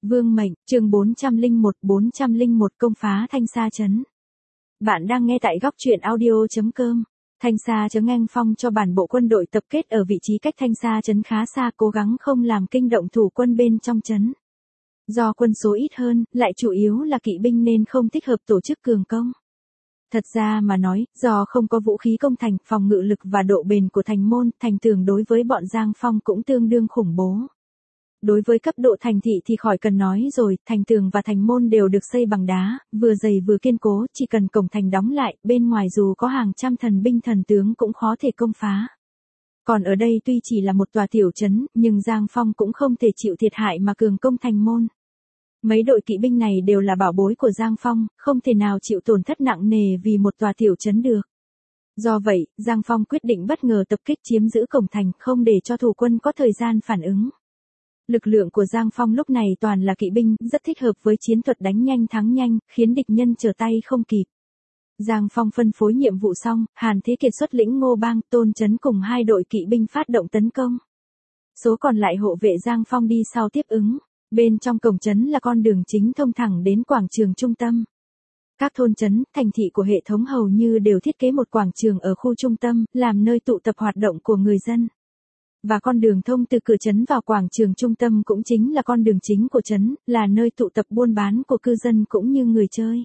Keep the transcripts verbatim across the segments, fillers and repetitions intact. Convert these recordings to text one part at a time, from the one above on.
Vương mệnh, chương bốn trăm lẻ một bốn trăm lẻ một công phá Thanh Sa trấn. Bạn đang nghe tại góc truyện audio chấm com. Thanh Sa trấn Anh Phong cho bản bộ quân đội tập kết ở vị trí cách Thanh Sa trấn khá xa, cố gắng không làm kinh động thủ quân bên trong trấn. Do quân số ít hơn, lại chủ yếu là kỵ binh nên không thích hợp tổ chức cường công. Thật ra mà nói, do không có vũ khí công thành, phòng ngự lực và độ bền của thành môn, thành tường đối với bọn Giang Phong cũng tương đương khủng bố. Đối với cấp độ thành thị thì khỏi cần nói rồi, thành tường và thành môn đều được xây bằng đá, vừa dày vừa kiên cố, chỉ cần cổng thành đóng lại, bên ngoài dù có hàng trăm thần binh thần tướng cũng khó thể công phá. Còn ở đây tuy chỉ là một tòa tiểu trấn, nhưng Giang Phong cũng không thể chịu thiệt hại mà cường công thành môn. Mấy đội kỵ binh này đều là bảo bối của Giang Phong, không thể nào chịu tổn thất nặng nề vì một tòa tiểu trấn được. Do vậy, Giang Phong quyết định bất ngờ tập kích chiếm giữ cổng thành, không để cho thủ quân có thời gian phản ứng. Lực lượng của Giang Phong lúc này toàn là kỵ binh, rất thích hợp với chiến thuật đánh nhanh thắng nhanh, khiến địch nhân trở tay không kịp. Giang Phong phân phối nhiệm vụ xong, Hàn Thế Kiệt xuất lĩnh Ngô Bang, Tôn Chấn cùng hai đội kỵ binh phát động tấn công. Số còn lại hộ vệ Giang Phong đi sau tiếp ứng. Bên trong cổng trấn là con đường chính thông thẳng đến quảng trường trung tâm. Các thôn trấn, thành thị của hệ thống hầu như đều thiết kế một quảng trường ở khu trung tâm, làm nơi tụ tập hoạt động của người dân. Và con đường thông từ cửa trấn vào quảng trường trung tâm cũng chính là con đường chính của trấn, là nơi tụ tập buôn bán của cư dân cũng như người chơi.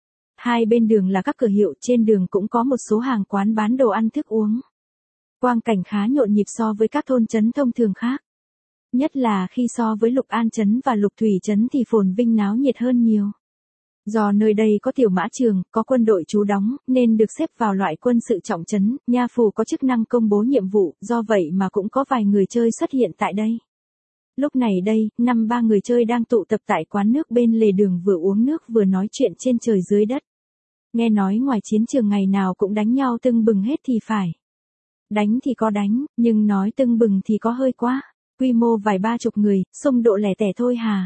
Hai bên đường là các cửa hiệu, trên đường cũng có một số hàng quán bán đồ ăn thức uống. Quang cảnh khá nhộn nhịp so với các thôn trấn thông thường khác. Nhất là khi so với Lục An trấn và Lục Thủy trấn thì phồn vinh náo nhiệt hơn nhiều. Do nơi đây có tiểu mã trường, có quân đội trú đóng, nên được xếp vào loại quân sự trọng trấn, nha phù có chức năng công bố nhiệm vụ, do vậy mà cũng có vài người chơi xuất hiện tại đây. Lúc này đây, năm ba người chơi đang tụ tập tại quán nước bên lề đường vừa uống nước vừa nói chuyện trên trời dưới đất. Nghe nói ngoài chiến trường ngày nào cũng đánh nhau tưng bừng hết thì phải. Đánh thì có đánh, nhưng nói tưng bừng thì có hơi quá. Quy mô vài ba chục người, xung độ lẻ tẻ thôi hà.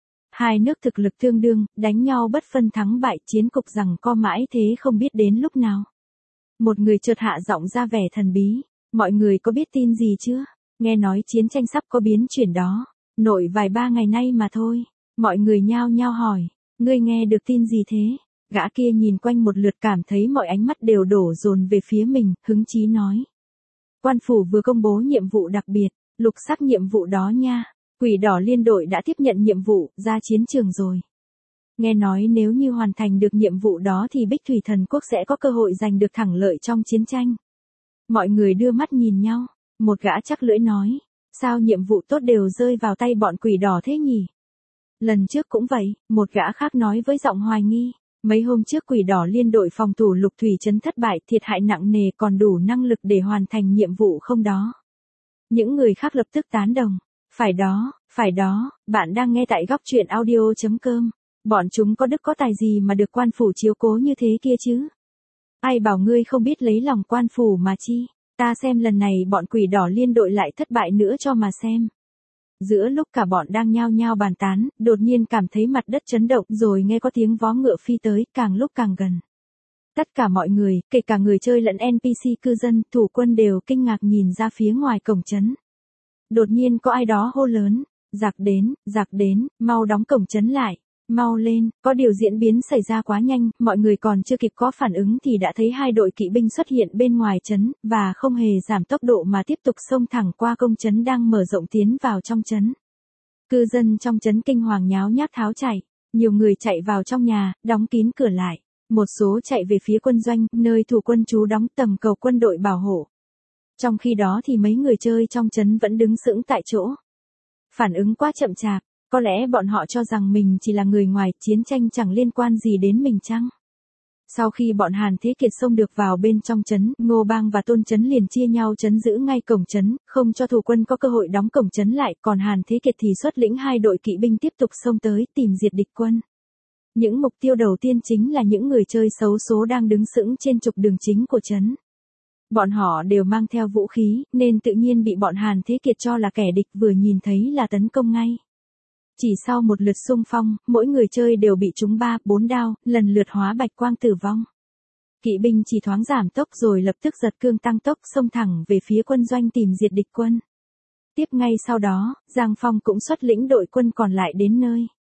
Hai nước thực lực tương đương, đánh nhau bất phân thắng bại, chiến cục rằng co mãi thế không biết đến lúc nào. Một người chợt hạ giọng ra vẻ thần bí, mọi người có biết tin gì chưa? Nghe nói chiến tranh sắp có biến chuyển đó, nội vài ba ngày nay mà thôi. Mọi người nhao nhao hỏi, ngươi nghe được tin gì thế? Gã kia nhìn quanh một lượt cảm thấy mọi ánh mắt đều đổ dồn về phía mình, hứng chí nói. Quan phủ vừa công bố nhiệm vụ đặc biệt. Lục sắc nhiệm vụ đó nha, Quỷ Đỏ Liên đội đã tiếp nhận nhiệm vụ, ra chiến trường rồi. Nghe nói nếu như hoàn thành được nhiệm vụ đó thì Bích Thủy Thần Quốc sẽ có cơ hội giành được thắng lợi trong chiến tranh. Mọi người đưa mắt nhìn nhau, một gã chắc lưỡi nói, sao nhiệm vụ tốt đều rơi vào tay bọn Quỷ Đỏ thế nhỉ? Lần trước cũng vậy, một gã khác nói với giọng hoài nghi, mấy hôm trước Quỷ Đỏ Liên đội phòng thủ Lục Thủy trấn thất bại, thiệt hại nặng nề, còn đủ năng lực để hoàn thành nhiệm vụ không đó? Những người khác lập tức tán đồng. Phải đó, phải đó, bạn đang nghe tại góc truyện audio chấm com. Bọn chúng có đức có tài gì mà được quan phủ chiếu cố như thế kia chứ? Ai bảo ngươi không biết lấy lòng quan phủ mà chi? Ta xem lần này bọn Quỷ Đỏ Liên đội lại thất bại nữa cho mà xem. Giữa lúc cả bọn đang nhao nhao bàn tán, đột nhiên cảm thấy mặt đất chấn động rồi nghe có tiếng vó ngựa phi tới, càng lúc càng gần. Tất cả mọi người, kể cả người chơi lẫn en pê xê cư dân, thủ quân đều kinh ngạc nhìn ra phía ngoài cổng trấn. Đột nhiên có ai đó hô lớn, giặc đến, giặc đến, mau đóng cổng trấn lại, mau lên, có điều diễn biến xảy ra quá nhanh, mọi người còn chưa kịp có phản ứng thì đã thấy hai đội kỵ binh xuất hiện bên ngoài trấn, và không hề giảm tốc độ mà tiếp tục xông thẳng qua công trấn đang mở rộng tiến vào trong trấn. Cư dân trong trấn kinh hoàng nháo nhác tháo chạy, nhiều người chạy vào trong nhà, đóng kín cửa lại. Một số chạy về phía quân doanh, nơi thủ quân trú đóng tầm cầu quân đội bảo hộ. Trong khi đó thì mấy người chơi trong trấn vẫn đứng sững tại chỗ. Phản ứng quá chậm chạp, có lẽ bọn họ cho rằng mình chỉ là người ngoài, chiến tranh chẳng liên quan gì đến mình chăng? Sau khi bọn Hàn Thế Kiệt xông được vào bên trong trấn, Ngô Bang và Tôn Chấn liền chia nhau trấn giữ ngay cổng trấn, không cho thủ quân có cơ hội đóng cổng trấn lại, còn Hàn Thế Kiệt thì xuất lĩnh hai đội kỵ binh tiếp tục xông tới tìm diệt địch quân. Những mục tiêu đầu tiên chính là những người chơi xấu số đang đứng sững trên trục đường chính của trấn. Bọn họ đều mang theo vũ khí, nên tự nhiên bị bọn Hàn Thế Kiệt cho là kẻ địch, vừa nhìn thấy là tấn công ngay. Chỉ sau một lượt xung phong, mỗi người chơi đều bị trúng ba, bốn đao, lần lượt hóa bạch quang tử vong. Kỵ binh chỉ thoáng giảm tốc rồi lập tức giật cương tăng tốc xông thẳng về phía quân doanh tìm diệt địch quân. Tiếp ngay sau đó, Giang Phong cũng xuất lĩnh đội quân còn lại đến nơi.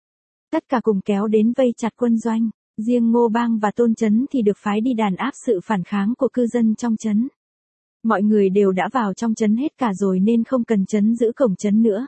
tất cả cùng kéo đến vây chặt quân doanh. Riêng Ngô Bang và Tôn Chấn thì được phái đi đàn áp sự phản kháng của cư dân trong trấn. Mọi người đều đã vào trong trấn hết cả rồi nên không cần trấn giữ cổng trấn nữa.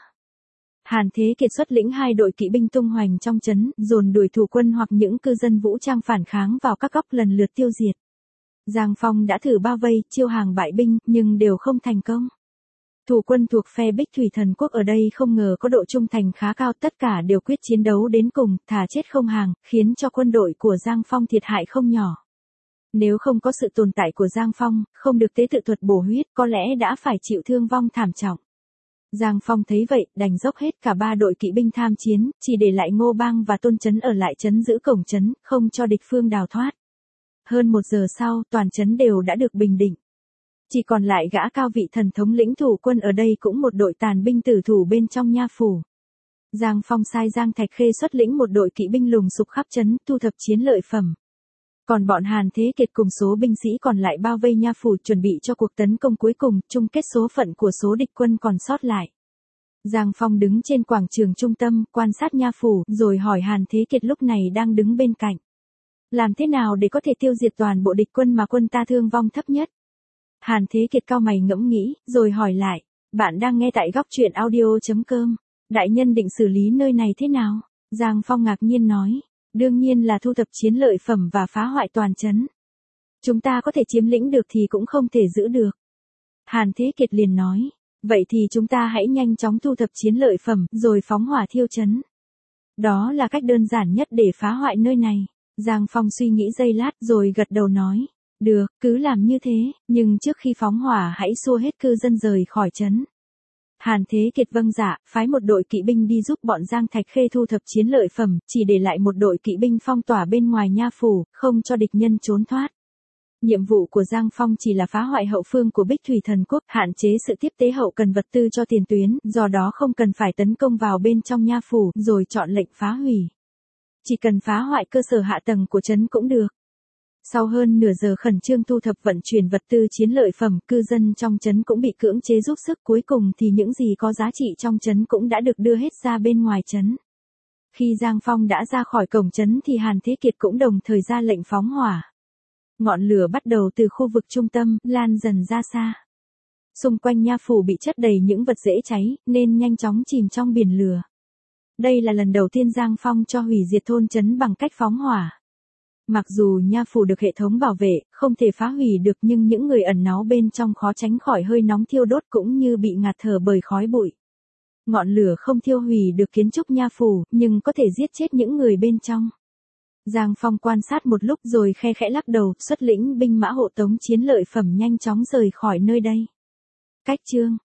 Hàn Thế Kiệt xuất lĩnh hai đội kỵ binh tung hoành trong trấn, dồn đuổi thủ quân hoặc những cư dân vũ trang phản kháng vào các góc lần lượt tiêu diệt. Giang Phong đã thử bao vây, chiêu hàng bại binh, nhưng đều không thành công. Thủ quân thuộc phe Bích Thủy Thần Quốc ở đây không ngờ có độ trung thành khá cao, tất cả đều quyết chiến đấu đến cùng, thà chết không hàng, khiến cho quân đội của Giang Phong thiệt hại không nhỏ. Nếu không có sự tồn tại của Giang Phong, không được tế tự thuật bổ huyết, có lẽ đã phải chịu thương vong thảm trọng. Giang Phong thấy vậy, đành dốc hết cả ba đội kỵ binh tham chiến, chỉ để lại Ngô Bang và Tôn Chấn ở lại trấn giữ cổng trấn, không cho địch phương đào thoát. Hơn một giờ sau, toàn trấn đều đã được bình định. Chỉ còn lại gã cao vị thần thống lĩnh thủ quân ở đây cũng một đội tàn binh tử thủ bên trong nha phủ. Giang Phong sai Giang Thạch Khê xuất lĩnh một đội kỵ binh lùng sục khắp trấn, thu thập chiến lợi phẩm. Còn bọn Hàn Thế Kiệt cùng số binh sĩ còn lại bao vây nha phủ chuẩn bị cho cuộc tấn công cuối cùng, chung kết số phận của số địch quân còn sót lại. Giang Phong đứng trên quảng trường trung tâm, quan sát nha phủ, rồi hỏi Hàn Thế Kiệt lúc này đang đứng bên cạnh. Làm thế nào để có thể tiêu diệt toàn bộ địch quân mà quân ta thương vong thấp nhất? Hàn Thế Kiệt cau mày ngẫm nghĩ, rồi hỏi lại, bạn đang nghe tại góc truyện audio.com. Đại nhân định xử lý nơi này thế nào? Giang Phong ngạc nhiên nói, đương nhiên là thu thập chiến lợi phẩm và phá hoại toàn trấn. Chúng ta có thể chiếm lĩnh được thì cũng không thể giữ được. Hàn Thế Kiệt liền nói, vậy thì chúng ta hãy nhanh chóng thu thập chiến lợi phẩm, rồi phóng hỏa thiêu trấn. Đó là cách đơn giản nhất để phá hoại nơi này. Giang Phong suy nghĩ giây lát rồi gật đầu nói, được, cứ làm như thế, nhưng trước khi phóng hỏa hãy xua hết cư dân rời khỏi trấn. Hàn Thế Kiệt vâng dạ, phái một đội kỵ binh đi giúp bọn Giang Thạch Khê thu thập chiến lợi phẩm, chỉ để lại một đội kỵ binh phong tỏa bên ngoài nha phủ, không cho địch nhân trốn thoát. Nhiệm vụ của Giang Phong chỉ là phá hoại hậu phương của Bích Thủy Thần Quốc, hạn chế sự tiếp tế hậu cần vật tư cho tiền tuyến, do đó không cần phải tấn công vào bên trong nha phủ, rồi chọn lệnh phá hủy. Chỉ cần phá hoại cơ sở hạ tầng của trấn cũng được. Sau hơn nửa giờ khẩn trương thu thập vận chuyển vật tư chiến lợi phẩm, cư dân trong trấn cũng bị cưỡng chế giúp sức, cuối cùng thì những gì có giá trị trong trấn cũng đã được đưa hết ra bên ngoài trấn. Khi Giang Phong đã ra khỏi cổng trấn thì Hàn Thế Kiệt cũng đồng thời ra lệnh phóng hỏa. Ngọn lửa bắt đầu từ khu vực trung tâm, lan dần ra xa. Xung quanh nha phủ bị chất đầy những vật dễ cháy, nên nhanh chóng chìm trong biển lửa. Đây là lần đầu tiên Giang Phong cho hủy diệt thôn trấn bằng cách phóng hỏa. Mặc dù nha phủ được hệ thống bảo vệ, không thể phá hủy được, nhưng những người ẩn náu bên trong khó tránh khỏi hơi nóng thiêu đốt cũng như bị ngạt thở bởi khói bụi. Ngọn lửa không thiêu hủy được kiến trúc nha phủ, nhưng có thể giết chết những người bên trong. Giang Phong quan sát một lúc rồi khe khẽ lắc đầu, xuất lĩnh binh mã hộ tống chiến lợi phẩm nhanh chóng rời khỏi nơi đây. Cách chương